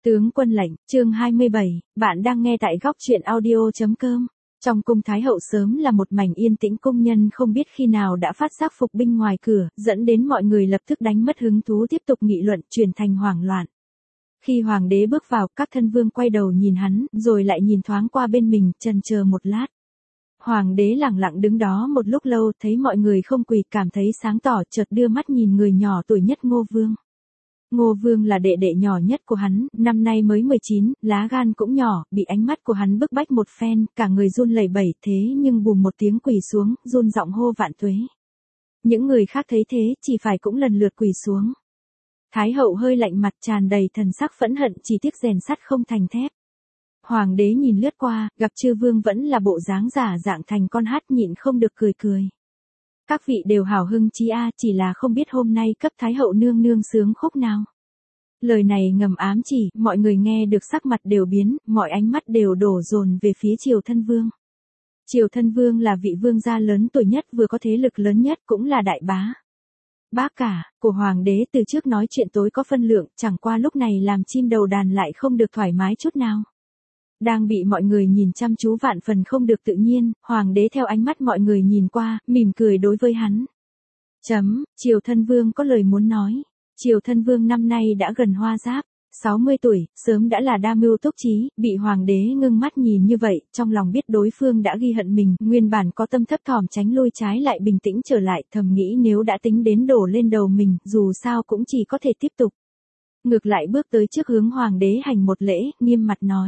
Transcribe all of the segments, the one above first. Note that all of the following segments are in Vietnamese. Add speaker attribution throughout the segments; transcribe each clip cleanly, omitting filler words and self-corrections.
Speaker 1: Tướng quân lệnh, chương 27, bạn đang nghe tại góc truyện audio.com. Trong cung Thái hậu sớm là một mảnh yên tĩnh, cung nhân không biết khi nào đã phát giác phục binh ngoài cửa, dẫn đến mọi người lập tức đánh mất hứng thú tiếp tục nghị luận, chuyển thành hoảng loạn. Khi hoàng đế bước vào, các thân vương quay đầu nhìn hắn, rồi lại nhìn thoáng qua bên mình, chần chờ một lát. Hoàng đế lặng lặng đứng đó một lúc lâu, thấy mọi người không quỳ, cảm thấy sáng tỏ, chợt đưa mắt nhìn người nhỏ tuổi nhất Ngô Vương. Ngô Vương là đệ đệ nhỏ nhất của hắn, năm nay mới 19, lá gan cũng nhỏ, bị ánh mắt của hắn bức bách một phen, cả người run lẩy bẩy, thế nhưng bùm một tiếng quỳ xuống, run giọng hô vạn tuế. Những người khác thấy thế, chỉ phải cũng lần lượt quỳ xuống. Thái hậu hơi lạnh mặt, tràn đầy thần sắc phẫn hận, chỉ tiếc rèn sắt không thành thép. Hoàng đế nhìn lướt qua, gặp chư vương vẫn là bộ dáng giả dạng thành con hát, nhịn không được cười cười. Các vị đều hào hưng chi a, chỉ là không biết hôm nay cấp Thái hậu nương nương sướng khúc nào. Lời này ngầm ám chỉ, mọi người nghe được sắc mặt đều biến, mọi ánh mắt đều đổ dồn về phía Triều Thân Vương. Triều Thân Vương là vị vương gia lớn tuổi nhất, vừa có thế lực lớn nhất, cũng là đại bá. Bác cả của hoàng đế, từ trước nói chuyện tối có phân lượng, chẳng qua lúc này làm chim đầu đàn lại không được thoải mái chút nào. Đang bị mọi người nhìn chăm chú vạn phần không được tự nhiên, hoàng đế theo ánh mắt mọi người nhìn qua, mỉm cười đối với hắn. Triều Thân Vương có lời muốn nói. Triều Thân Vương năm nay đã gần hoa giáp, 60 tuổi, sớm đã là đa mưu túc trí, bị hoàng đế ngưng mắt nhìn như vậy, trong lòng biết đối phương đã ghi hận mình, nguyên bản có tâm thấp thỏm tránh lui, trái lại bình tĩnh trở lại, thầm nghĩ nếu đã tính đến đổ lên đầu mình, dù sao cũng chỉ có thể tiếp tục. Ngược lại bước tới trước hướng hoàng đế hành một lễ, nghiêm mặt nói.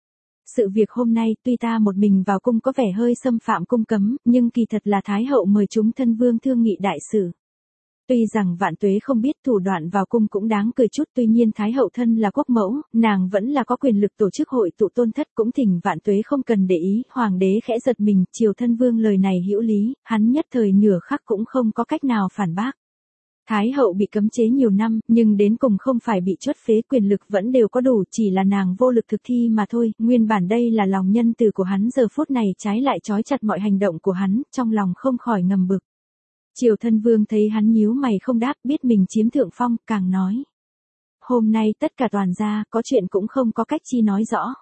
Speaker 1: Sự việc hôm nay tuy ta một mình vào cung có vẻ hơi xâm phạm cung cấm, nhưng kỳ thật là Thái hậu mời chúng thân vương thương nghị đại sự. Tuy rằng vạn tuế không biết thủ đoạn vào cung cũng đáng cười chút, tuy nhiên Thái hậu thân là quốc mẫu, nàng vẫn là có quyền lực tổ chức hội tụ tôn thất, cũng thỉnh vạn tuế không cần để ý. Hoàng đế khẽ giật mình, Triều Thân Vương lời này hữu lý, hắn nhất thời nửa khắc cũng không có cách nào phản bác. Thái hậu bị cấm chế nhiều năm, nhưng đến cùng không phải bị chốt phế, quyền lực vẫn đều có đủ, chỉ là nàng vô lực thực thi mà thôi. Nguyên bản đây là lòng nhân từ của hắn, giờ phút này trái lại trói chặt mọi hành động của hắn, trong lòng không khỏi ngầm bực. Triều Thân Vương thấy hắn nhíu mày không đáp, biết mình chiếm thượng phong, càng nói. Hôm nay tất cả toàn gia, có chuyện cũng không có cách chi nói rõ.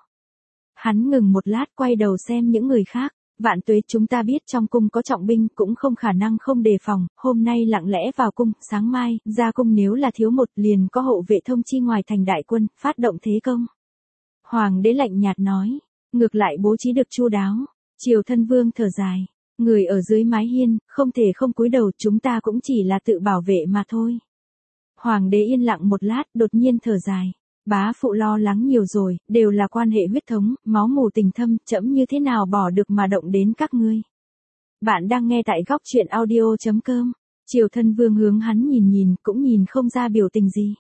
Speaker 1: Hắn ngừng một lát, quay đầu xem những người khác. Vạn tuế, chúng ta biết trong cung có trọng binh, cũng không khả năng không đề phòng, hôm nay lặng lẽ vào cung, sáng mai, ra cung nếu là thiếu một, liền có hộ vệ thông chi ngoài thành đại quân, phát động thế công. Hoàng đế lạnh nhạt nói, ngược lại bố trí được chu đáo. Triều Thân Vương thở dài, người ở dưới mái hiên, không thể không cúi đầu, chúng ta cũng chỉ là tự bảo vệ mà thôi. Hoàng đế yên lặng một lát, đột nhiên thở dài. Bá phụ lo lắng nhiều rồi, đều là quan hệ huyết thống, máu mủ tình thâm, trẫm như thế nào bỏ được mà động đến các ngươi. Bạn đang nghe tại góc truyện audio.com. Triều Thân Vương hướng hắn nhìn, cũng nhìn không ra biểu tình gì.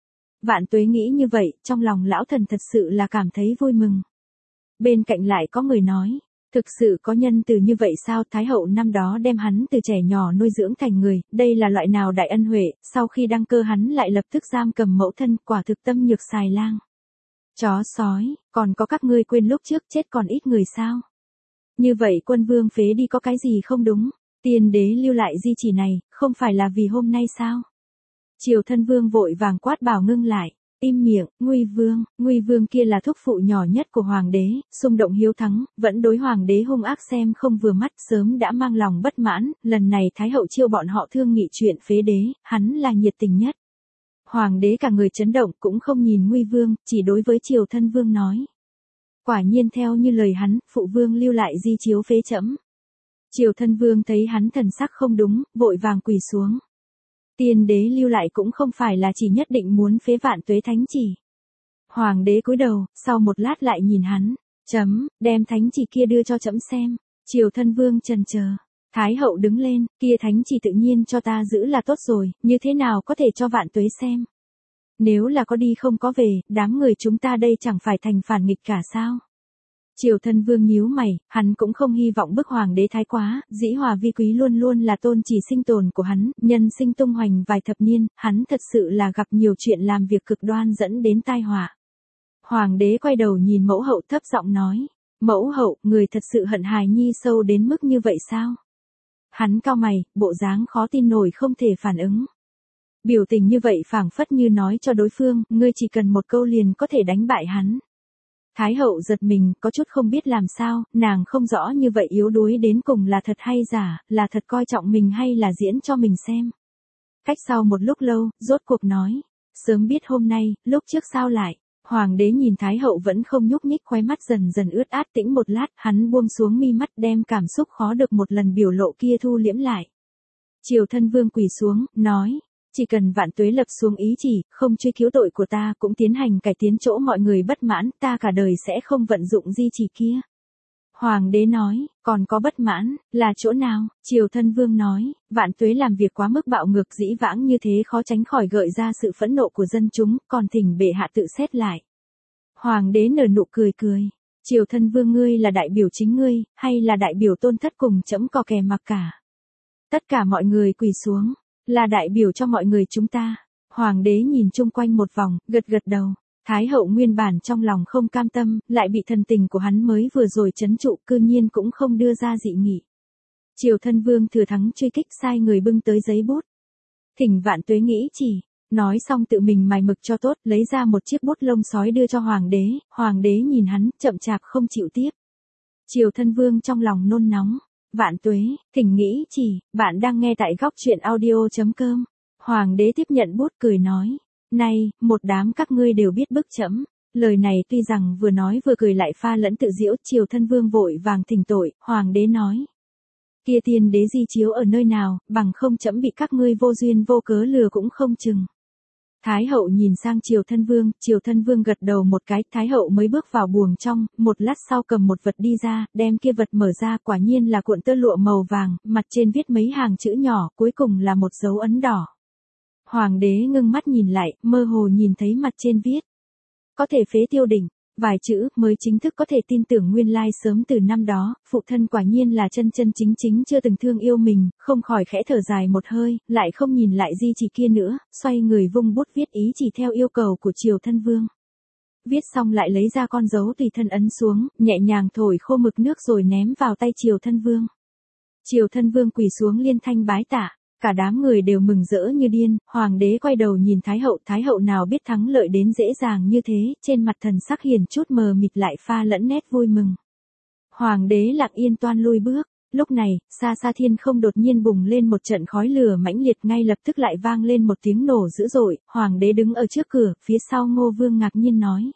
Speaker 1: Vạn tuế nghĩ như vậy, trong lòng lão thần thật sự là cảm thấy vui mừng. Bên cạnh lại có người nói, thực sự có nhân từ như vậy sao? Thái hậu năm đó đem hắn từ trẻ nhỏ nuôi dưỡng thành người, đây là loại nào đại ân huệ, sau khi đăng cơ hắn lại lập tức giam cầm mẫu thân, quả thực tâm nhược xài lang. Chó sói, còn có các ngươi quên lúc trước chết còn ít người sao? Như vậy quân vương phế đi có cái gì không đúng? Tiên đế lưu lại di chỉ này, không phải là vì hôm nay sao? Triều Thân Vương vội vàng quát bảo ngưng lại. Im miệng, Nguy Vương kia là thúc phụ nhỏ nhất của hoàng đế, xung động hiếu thắng, vẫn đối hoàng đế hung ác xem không vừa mắt, sớm đã mang lòng bất mãn, lần này Thái hậu chiêu bọn họ thương nghị chuyện phế đế, hắn là nhiệt tình nhất. Hoàng đế cả người chấn động, cũng không nhìn Nguy Vương, chỉ đối với Triều Thân Vương nói. Quả nhiên theo như lời hắn, phụ vương lưu lại di chiếu phế trẫm. Triều Thân Vương thấy hắn thần sắc không đúng, vội vàng quỳ xuống. Tiên đế lưu lại cũng không phải là chỉ nhất định muốn phế vạn tuế thánh chỉ. Hoàng đế cúi đầu, sau một lát lại nhìn hắn. Đem thánh chỉ kia đưa cho trẫm xem. Triều Thân Vương chần chờ. Thái hậu đứng lên, kia thánh chỉ tự nhiên cho ta giữ là tốt rồi, như thế nào có thể cho vạn tuế xem. Nếu là có đi không có về, đám người chúng ta đây chẳng phải thành phản nghịch cả sao. Triều Thân Vương nhíu mày, hắn cũng không hy vọng bức hoàng đế thái quá, dĩ hòa vi quý luôn luôn là tôn chỉ sinh tồn của hắn, nhân sinh tung hoành vài thập niên, hắn thật sự là gặp nhiều chuyện làm việc cực đoan dẫn đến tai họa. Hoàng đế quay đầu nhìn mẫu hậu thấp giọng nói, mẫu hậu, người thật sự hận hài nhi sâu đến mức như vậy sao? Hắn cau mày, bộ dáng khó tin nổi không thể phản ứng. Biểu tình như vậy phảng phất như nói cho đối phương, ngươi chỉ cần một câu liền có thể đánh bại hắn. Thái hậu giật mình, có chút không biết làm sao, nàng không rõ như vậy yếu đuối đến cùng là thật hay giả, là thật coi trọng mình hay là diễn cho mình xem. Cách sau một lúc lâu, rốt cuộc nói, sớm biết hôm nay, lúc trước sao lại. Hoàng đế nhìn Thái hậu vẫn không nhúc nhích, khóe mắt dần dần ướt át, tĩnh một lát, hắn buông xuống mi mắt, đem cảm xúc khó được một lần biểu lộ kia thu liễm lại. Triều Thân Vương quỳ xuống, nói, chỉ cần Vạn Tuế lập xuống ý chỉ, không truy cứu tội của ta, cũng tiến hành cải tiến chỗ mọi người bất mãn, ta cả đời sẽ không vận dụng di chỉ kia. Hoàng đế nói, còn có bất mãn, là chỗ nào? Triều Thân Vương nói, Vạn Tuế làm việc quá mức bạo ngược, dĩ vãng như thế khó tránh khỏi gợi ra sự phẫn nộ của dân chúng, còn thỉnh bệ hạ tự xét lại. Hoàng đế nở nụ cười cười. Triều Thân Vương, ngươi là đại biểu chính ngươi, hay là đại biểu tôn thất cùng trẫm cò kè mặc cả? Tất cả mọi người quỳ xuống, là đại biểu cho mọi người chúng ta. Hoàng đế nhìn chung quanh một vòng, gật gật đầu. Thái hậu nguyên bản trong lòng không cam tâm, lại bị thần tình của hắn mới vừa rồi trấn trụ, cư nhiên cũng không đưa ra dị nghị. Triều Thân Vương thừa thắng truy kích, sai người bưng tới giấy bút. Thỉnh Vạn Tuế nghĩ chỉ. Nói xong tự mình mài mực cho tốt, lấy ra một chiếc bút lông sói đưa cho hoàng đế nhìn hắn, chậm chạp không chịu tiếp. Triều Thân Vương trong lòng nôn nóng. Vạn Tuế, thỉnh nghĩ chỉ, bạn đang nghe tại góc truyện audio.com. Hoàng đế tiếp nhận bút cười nói. Này, một đám các ngươi đều biết bức trẫm. Lời này tuy rằng vừa nói vừa cười lại pha lẫn tự giễu. Triều Thân Vương vội vàng thỉnh tội, hoàng đế nói. Kia tiên đế di chiếu ở nơi nào, bằng không trẫm bị các ngươi vô duyên vô cớ lừa cũng không chừng. Thái hậu nhìn sang Triều Thân Vương gật đầu một cái, Thái hậu mới bước vào buồng trong, một lát sau cầm một vật đi ra, đem kia vật mở ra, quả nhiên là cuộn tơ lụa màu vàng, mặt trên viết mấy hàng chữ nhỏ, cuối cùng là một dấu ấn đỏ. Hoàng đế ngưng mắt nhìn lại, mơ hồ nhìn thấy mặt trên viết. Có thể phế tiêu đỉnh, vài chữ, mới chính thức có thể tin tưởng nguyên lai sớm từ năm đó, phụ thân quả nhiên là chân chân chính chính chưa từng thương yêu mình, không khỏi khẽ thở dài một hơi, lại không nhìn lại di chỉ kia nữa, xoay người vung bút viết ý chỉ theo yêu cầu của Triều Thân Vương. Viết xong lại lấy ra con dấu tùy thân ấn xuống, nhẹ nhàng thổi khô mực nước rồi ném vào tay Triều Thân Vương. Triều Thân Vương quỳ xuống liên thanh bái tạ. Cả đám người đều mừng rỡ như điên, hoàng đế quay đầu nhìn Thái hậu nào biết thắng lợi đến dễ dàng như thế, trên mặt thần sắc hiền chút mờ mịt lại pha lẫn nét vui mừng. Hoàng đế lặng yên toan lui bước, lúc này, xa xa thiên không đột nhiên bùng lên một trận khói lửa mãnh liệt, ngay lập tức lại vang lên một tiếng nổ dữ dội, hoàng đế đứng ở trước cửa, phía sau Ngô Vương ngạc nhiên nói.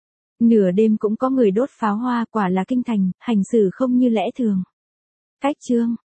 Speaker 1: Nửa đêm cũng có người đốt pháo hoa, quả là kinh thành, hành xử không như lẽ thường. Cách chương